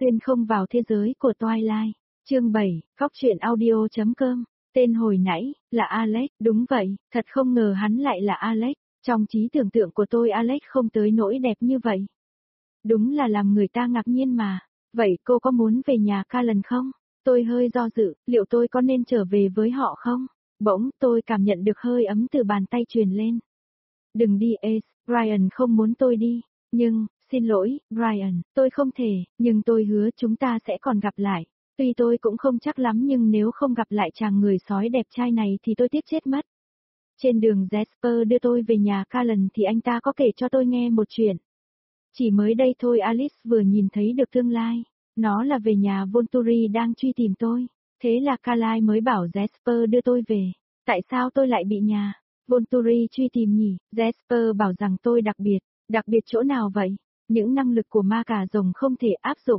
Xuyên không vào thế giới của Twilight. Chương 7, Khóc chuyện audio.com. Tên hồi nãy, là Alex, đúng vậy, thật không ngờ hắn lại là Alex. Trong trí tưởng tượng của tôi Alex không tới nỗi đẹp như vậy. Đúng là làm người ta ngạc nhiên mà. Vậy cô có muốn về nhà Callan không? Tôi hơi do dự, liệu tôi có nên trở về với họ không? Bỗng, tôi cảm nhận được hơi ấm từ bàn tay truyền lên. Đừng đi Ace, Brian không muốn tôi đi. Nhưng, xin lỗi, Brian, tôi không thể, nhưng tôi hứa chúng ta sẽ còn gặp lại. Tuy tôi cũng không chắc lắm nhưng nếu không gặp lại chàng người sói đẹp trai này thì tôi tiếc chết mất. Trên đường Jasper đưa tôi về nhà Callan thì anh ta có kể cho tôi nghe một chuyện. Chỉ mới đây thôi Alice vừa nhìn thấy được tương lai. Nó là về nhà Volturi đang truy tìm tôi. Thế là Carly mới bảo Jasper đưa tôi về. Tại sao tôi lại bị nhà Volturi truy tìm nhỉ? Jasper bảo rằng tôi đặc biệt chỗ nào vậy? Những năng lực của ma cà rồng không thể áp dụng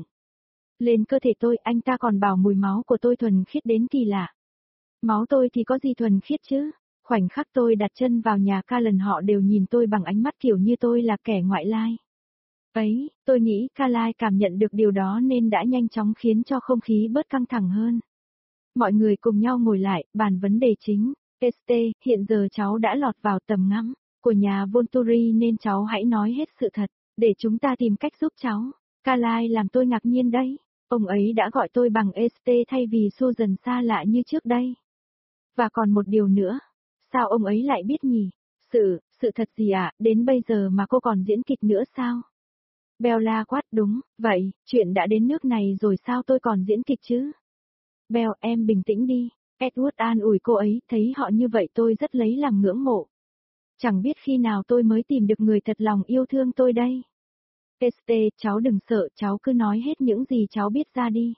lên cơ thể tôi, anh ta còn bảo mùi máu của tôi thuần khiết đến kỳ lạ. Máu tôi thì có gì thuần khiết chứ? Khoảnh khắc tôi đặt chân vào nhà Callan họ đều nhìn tôi bằng ánh mắt kiểu như tôi là kẻ ngoại lai. Ấy, tôi nghĩ Carly cảm nhận được điều đó nên đã nhanh chóng khiến cho không khí bớt căng thẳng hơn. Mọi người cùng nhau ngồi lại, bàn vấn đề chính. Este, hiện giờ cháu đã lọt vào tầm ngắm của nhà Volturi nên cháu hãy nói hết sự thật, để chúng ta tìm cách giúp cháu. Carly làm tôi ngạc nhiên đấy. Ông ấy đã gọi tôi bằng Este thay vì Susan xa lạ như trước đây. Và còn một điều nữa. Sao ông ấy lại biết nhỉ? Sự thật gì ạ? Đến bây giờ mà cô còn diễn kịch nữa sao? Bella quát đúng, vậy, chuyện đã đến nước này rồi sao tôi còn diễn kịch chứ? Bell, em bình tĩnh đi. Edward an ủi cô ấy, thấy họ như vậy tôi rất lấy làm ngưỡng mộ. Chẳng biết khi nào tôi mới tìm được người thật lòng yêu thương tôi đây. Este, cháu đừng sợ, cháu cứ nói hết những gì cháu biết ra đi.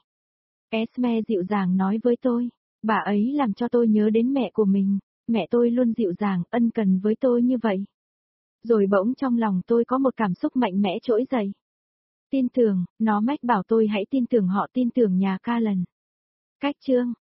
Esme dịu dàng nói với tôi, bà ấy làm cho tôi nhớ đến mẹ của mình, mẹ tôi luôn dịu dàng, ân cần với tôi như vậy. Rồi bỗng trong lòng tôi có một cảm xúc mạnh mẽ trỗi dậy. Tin tưởng, nó mách bảo tôi hãy tin tưởng họ, tin tưởng nhà Callan. Cách chương,